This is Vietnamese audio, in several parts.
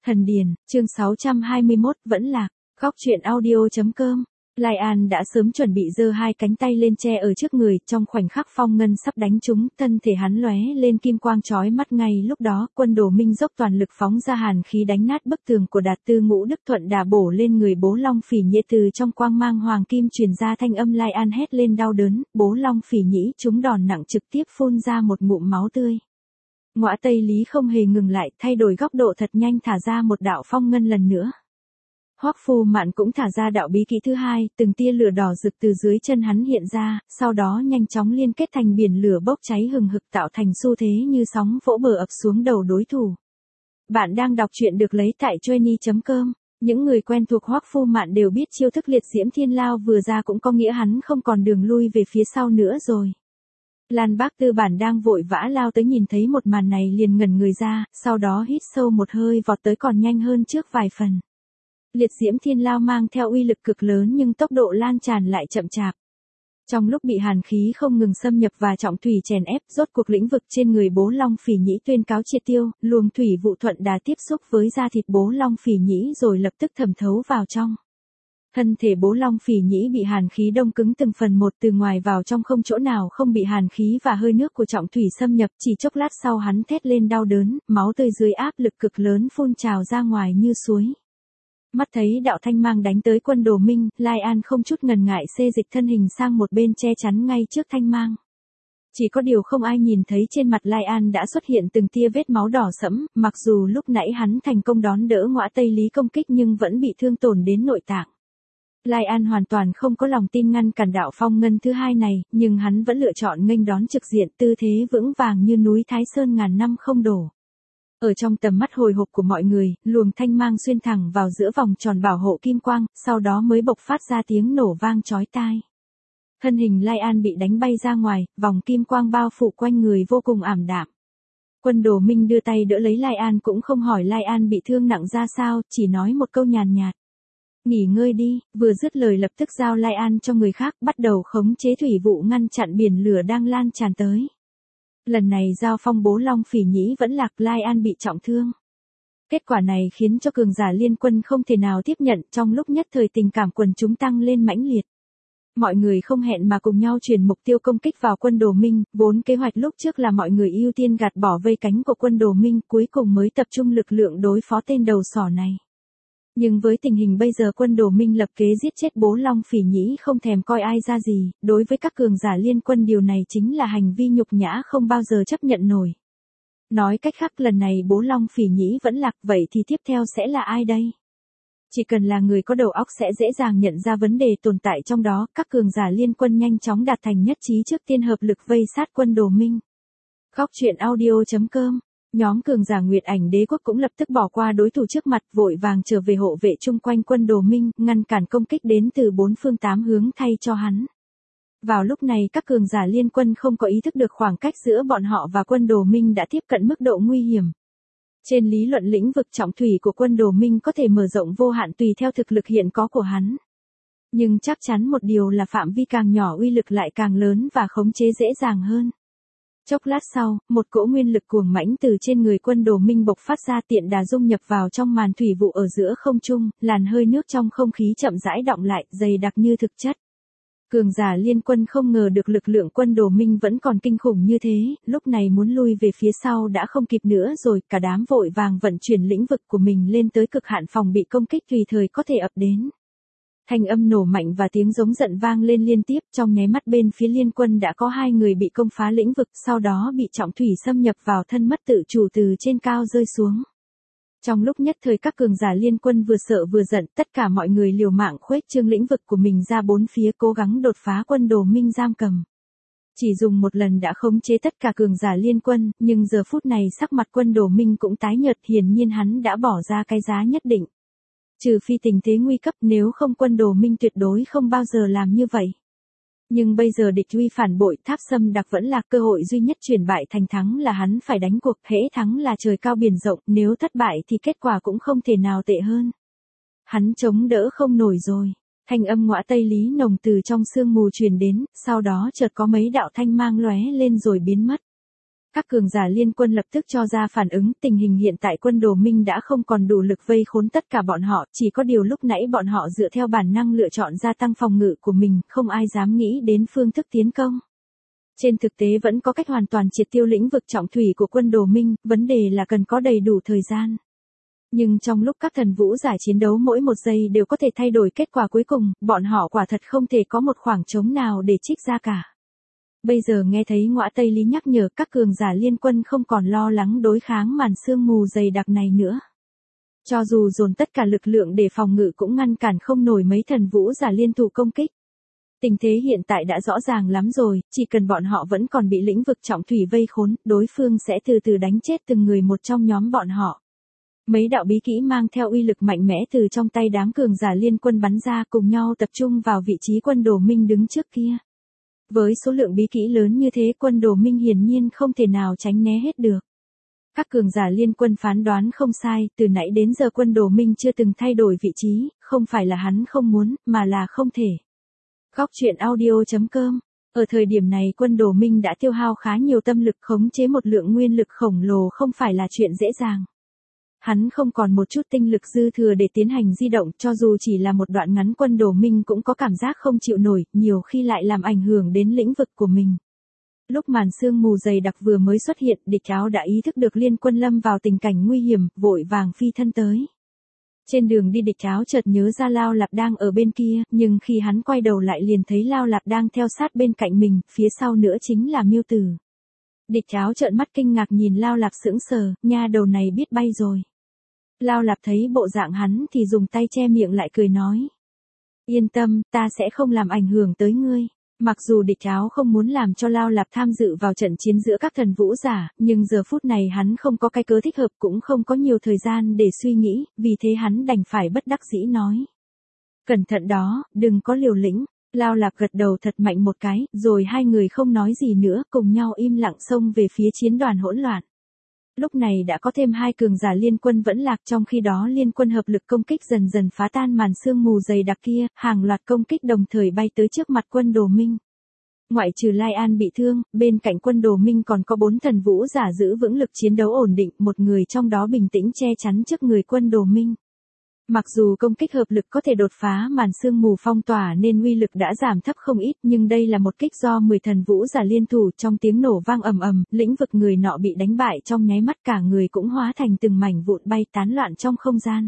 Thần Điền, chương 621, vẫn lạc. Góc truyện audio.com. Lai An đã sớm chuẩn bị giơ hai cánh tay lên che ở trước người, trong khoảnh khắc phong ngân sắp đánh trúng, thân thể hắn lóe lên kim quang chói mắt. Ngay lúc đó, Quân Đồ Minh dốc toàn lực phóng ra hàn khí đánh nát bức tường của Đạt Tư Ngũ Đức Thuận đả bổ lên người Bố Long Phỉ Nhĩ. Từ trong quang mang hoàng kim truyền ra thanh âm Lai An hét lên đau đớn, Bố Long Phỉ Nhĩ trúng đòn nặng trực tiếp phun ra một ngụm máu tươi. Ngõa Tây Lý không hề ngừng lại, thay đổi góc độ thật nhanh thả ra một đạo phong ngân lần nữa. Hoắc Phu Mạn cũng thả ra đạo bí kỹ thứ hai, từng tia lửa đỏ rực từ dưới chân hắn hiện ra, sau đó nhanh chóng liên kết thành biển lửa bốc cháy hừng hực tạo thành xu thế như sóng vỗ bờ ập xuống đầu đối thủ. Bạn đang đọc truyện được lấy tại Joenie.com. Những người quen thuộc Hoắc Phu Mạn đều biết chiêu thức liệt diễm thiên lao vừa ra cũng có nghĩa hắn không còn đường lui về phía sau nữa rồi. Lan Bác Tư Bản đang vội vã lao tới nhìn thấy một màn này liền ngẩn người ra, sau đó hít sâu một hơi vọt tới còn nhanh hơn trước vài phần. Liệt diễm thiên lao mang theo uy lực cực lớn nhưng tốc độ lan tràn lại chậm chạp. Trong lúc bị hàn khí không ngừng xâm nhập và trọng thủy chèn ép, rốt cuộc lĩnh vực trên người Bố Long Phỉ Nhĩ tuyên cáo triệt tiêu, luồng thủy vụ thuận đà tiếp xúc với da thịt Bố Long Phỉ Nhĩ rồi lập tức thẩm thấu vào trong. Thân thể Bố Long Phỉ Nhĩ bị hàn khí đông cứng từng phần một, từ ngoài vào trong không chỗ nào không bị hàn khí và hơi nước của trọng thủy xâm nhập. Chỉ chốc lát sau hắn thét lên đau đớn, máu tươi dưới áp lực cực lớn phun trào ra ngoài như suối. Mắt thấy đạo thanh mang đánh tới Quân Đồ Minh, Lai An không chút ngần ngại xê dịch thân hình sang một bên che chắn ngay trước thanh mang. Chỉ có điều không ai nhìn thấy trên mặt Lai An đã xuất hiện từng tia vết máu đỏ sẫm, mặc dù lúc nãy hắn thành công đón đỡ Ngõa Tây Lý công kích nhưng vẫn bị thương tổn đến nội tạng. Lai An hoàn toàn không có lòng tin ngăn cản đạo phong ngân thứ hai này, nhưng hắn vẫn lựa chọn nghênh đón trực diện, tư thế vững vàng như núi Thái Sơn ngàn năm không đổ. Ở trong tầm mắt hồi hộp của mọi người, luồng thanh mang xuyên thẳng vào giữa vòng tròn bảo hộ kim quang, sau đó mới bộc phát ra tiếng nổ vang chói tai. Thân hình Lai An bị đánh bay ra ngoài, vòng kim quang bao phủ quanh người vô cùng ảm đạm. Quân Đồ Minh đưa tay đỡ lấy Lai An cũng không hỏi Lai An bị thương nặng ra sao, chỉ nói một câu nhàn nhạt. Nghỉ ngơi đi, vừa dứt lời lập tức giao Lai An cho người khác, bắt đầu khống chế thủy vụ ngăn chặn biển lửa đang lan tràn tới. Lần này giao phong Bố Long Phỉ Nhĩ vẫn lạc, Lai An bị trọng thương. Kết quả này khiến cho cường giả liên quân không thể nào tiếp nhận, trong lúc nhất thời tình cảm quần chúng tăng lên mãnh liệt. Mọi người không hẹn mà cùng nhau chuyển mục tiêu công kích vào Quân Đồ Minh, vốn kế hoạch lúc trước là mọi người ưu tiên gạt bỏ vây cánh của Quân Đồ Minh, cuối cùng mới tập trung lực lượng đối phó tên đầu sỏ này. Nhưng với tình hình bây giờ Quân Đồ Minh lập kế giết chết Bố Long Phỉ Nhĩ không thèm coi ai ra gì, đối với các cường giả liên quân điều này chính là hành vi nhục nhã không bao giờ chấp nhận nổi. Nói cách khác lần này Bố Long Phỉ Nhĩ vẫn lạc, vậy thì tiếp theo sẽ là ai đây? Chỉ cần là người có đầu óc sẽ dễ dàng nhận ra vấn đề tồn tại trong đó, các cường giả liên quân nhanh chóng đạt thành nhất trí trước tiên hợp lực vây sát Quân Đồ Minh. Góc truyện audio.com. Nhóm cường giả Nguyệt Ảnh Đế Quốc cũng lập tức bỏ qua đối thủ trước mặt, vội vàng trở về hộ vệ chung quanh Quân Đồ Minh, ngăn cản công kích đến từ bốn phương tám hướng thay cho hắn. Vào lúc này các cường giả liên quân không có ý thức được khoảng cách giữa bọn họ và Quân Đồ Minh đã tiếp cận mức độ nguy hiểm. Trên lý luận lĩnh vực trọng thủy của Quân Đồ Minh có thể mở rộng vô hạn tùy theo thực lực hiện có của hắn. Nhưng chắc chắn một điều là phạm vi càng nhỏ uy lực lại càng lớn và khống chế dễ dàng hơn. Chốc lát sau, một cỗ nguyên lực cuồng mãnh từ trên người Quân Đồ Minh bộc phát ra, tiện đà dung nhập vào trong màn thủy vụ ở giữa không trung, làn hơi nước trong không khí chậm rãi đọng lại, dày đặc như thực chất. Cường giả liên quân không ngờ được lực lượng Quân Đồ Minh vẫn còn kinh khủng như thế, lúc này muốn lui về phía sau đã không kịp nữa rồi, cả đám vội vàng vận chuyển lĩnh vực của mình lên tới cực hạn phòng bị công kích tùy thời có thể ập đến. Thanh âm nổ mạnh và tiếng giống giận vang lên liên tiếp, trong nháy mắt bên phía liên quân đã có 2 người bị công phá lĩnh vực, sau đó bị trọng thủy xâm nhập vào thân mất tự chủ từ trên cao rơi xuống. Trong lúc nhất thời các cường giả liên quân vừa sợ vừa giận, tất cả mọi người liều mạng khuếch trương lĩnh vực của mình ra bốn phía cố gắng đột phá Quân Đồ Minh giam cầm. Chỉ dùng một lần đã khống chế tất cả cường giả liên quân, nhưng giờ phút này sắc mặt Quân Đồ Minh cũng tái nhợt, hiển nhiên hắn đã bỏ ra cái giá nhất định. Trừ phi tình thế nguy cấp, nếu không Quân Đồ Minh tuyệt đối không bao giờ làm như vậy. Nhưng bây giờ địch uy phản bội, Tháp Sâm Đặc vẫn là cơ hội duy nhất chuyển bại thành thắng, là hắn phải đánh cuộc, hễ thắng là trời cao biển rộng, nếu thất bại thì kết quả cũng không thể nào tệ hơn. Hắn chống đỡ không nổi rồi. Thanh âm Ngõa Tây Lý nồng từ trong sương mù truyền đến, sau đó chợt có mấy đạo thanh mang lóe lên rồi biến mất. Các cường giả liên quân lập tức cho ra phản ứng, tình hình hiện tại quân Đồ Minh đã không còn đủ lực vây khốn tất cả bọn họ, chỉ có điều lúc nãy bọn họ dựa theo bản năng lựa chọn gia tăng phòng ngự của mình, không ai dám nghĩ đến phương thức tiến công. Trên thực tế vẫn có cách hoàn toàn triệt tiêu lĩnh vực trọng thủy của quân Đồ Minh, vấn đề là cần có đầy đủ thời gian. Nhưng trong lúc các thần vũ giả chiến đấu mỗi một giây đều có thể thay đổi kết quả cuối cùng, bọn họ quả thật không thể có một khoảng trống nào để trích ra cả. Bây giờ nghe thấy Ngõa Tây Lý nhắc nhở, các cường giả liên quân không còn lo lắng đối kháng màn sương mù dày đặc này nữa. Cho dù dồn tất cả lực lượng để phòng ngự cũng ngăn cản không nổi mấy thần vũ giả liên thủ công kích. Tình thế hiện tại đã rõ ràng lắm rồi, chỉ cần bọn họ vẫn còn bị lĩnh vực trọng thủy vây khốn, đối phương sẽ từ từ đánh chết từng người một trong nhóm bọn họ. Mấy đạo bí kỹ mang theo uy lực mạnh mẽ từ trong tay đám cường giả liên quân bắn ra, cùng nhau tập trung vào vị trí quân Đồ Minh đứng trước kia. Với số lượng bí kỹ lớn như thế, quân Đồ Minh hiển nhiên không thể nào tránh né hết được. Các cường giả liên quân phán đoán không sai, từ nãy đến giờ quân Đồ Minh chưa từng thay đổi vị trí, không phải là hắn không muốn, mà là không thể. Góc truyện audio.com. Ở thời điểm này quân Đồ Minh đã tiêu hao khá nhiều tâm lực, khống chế một lượng nguyên lực khổng lồ không phải là chuyện dễ dàng. Hắn không còn một chút tinh lực dư thừa để tiến hành di động, cho dù chỉ là một đoạn ngắn quân Đồ Minh cũng có cảm giác không chịu nổi, nhiều khi lại làm ảnh hưởng đến lĩnh vực của mình. Lúc màn sương mù dày đặc vừa mới xuất hiện, địch áo đã ý thức được liên quân lâm vào tình cảnh nguy hiểm, vội vàng phi thân tới. Trên đường đi địch áo chợt nhớ ra Lao Lạp đang ở bên kia, nhưng khi hắn quay đầu lại liền thấy Lao Lạp đang theo sát bên cạnh mình, phía sau nữa chính là Miêu Tử. Địch áo trợn mắt kinh ngạc nhìn Lao Lạp sững sờ, nha đầu này biết bay rồi. Lao Lạp thấy bộ dạng hắn thì dùng tay che miệng lại cười nói. Yên tâm, ta sẽ không làm ảnh hưởng tới ngươi. Mặc dù địch áo không muốn làm cho Lao Lạp tham dự vào trận chiến giữa các thần vũ giả, nhưng giờ phút này hắn không có cái cớ thích hợp, cũng không có nhiều thời gian để suy nghĩ, vì thế hắn đành phải bất đắc dĩ nói. Cẩn thận đó, đừng có liều lĩnh. Lao Lạp gật đầu thật mạnh một cái, rồi hai người không nói gì nữa, cùng nhau im lặng xông về phía chiến đoàn hỗn loạn. Lúc này đã có thêm hai cường giả liên quân vẫn lạc, trong khi đó liên quân hợp lực công kích dần dần phá tan màn sương mù dày đặc kia, hàng loạt công kích đồng thời bay tới trước mặt quân Đồ Minh. Ngoại trừ Lai An bị thương, bên cạnh quân Đồ Minh còn có 4 thần vũ giả giữ vững lực chiến đấu ổn định, một người trong đó bình tĩnh che chắn trước người quân Đồ Minh. Mặc dù công kích hợp lực có thể đột phá màn sương mù phong tỏa nên uy lực đã giảm thấp không ít, nhưng đây là một kích do 10 thần vũ giả liên thủ, trong tiếng nổ vang ầm ầm, lĩnh vực người nọ bị đánh bại trong nháy mắt, cả người cũng hóa thành từng mảnh vụn bay tán loạn trong không gian.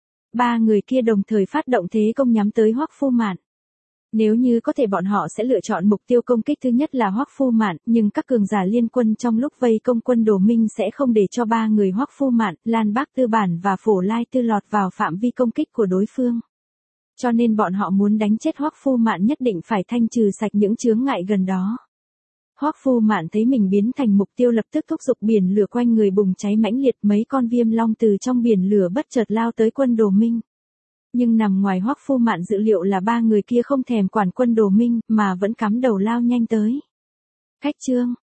Ba người kia đồng thời phát động thế công nhắm tới Hoắc Phu Mạn. Nếu như có thể bọn họ sẽ lựa chọn mục tiêu công kích thứ nhất là Hoắc Phu Mạn, nhưng các cường giả liên quân trong lúc vây công quân Đồ Minh sẽ không để cho ba người Hoắc Phu Mạn, Lan Bác Tư Bản và Phổ Lai Tư lọt vào phạm vi công kích của đối phương. Cho nên bọn họ muốn đánh chết Hoắc Phu Mạn nhất định phải thanh trừ sạch những chướng ngại gần đó. Hoắc Phu Mạn thấy mình biến thành mục tiêu lập tức thúc giục biển lửa quanh người bùng cháy mãnh liệt, mấy con viêm long từ trong biển lửa bất chợt lao tới quân Đồ Minh. Nhưng nằm ngoài Hoắc Phu Mạn dự liệu là ba người kia không thèm quản quân Đồ Minh, mà vẫn cắm đầu lao nhanh tới. Cách chương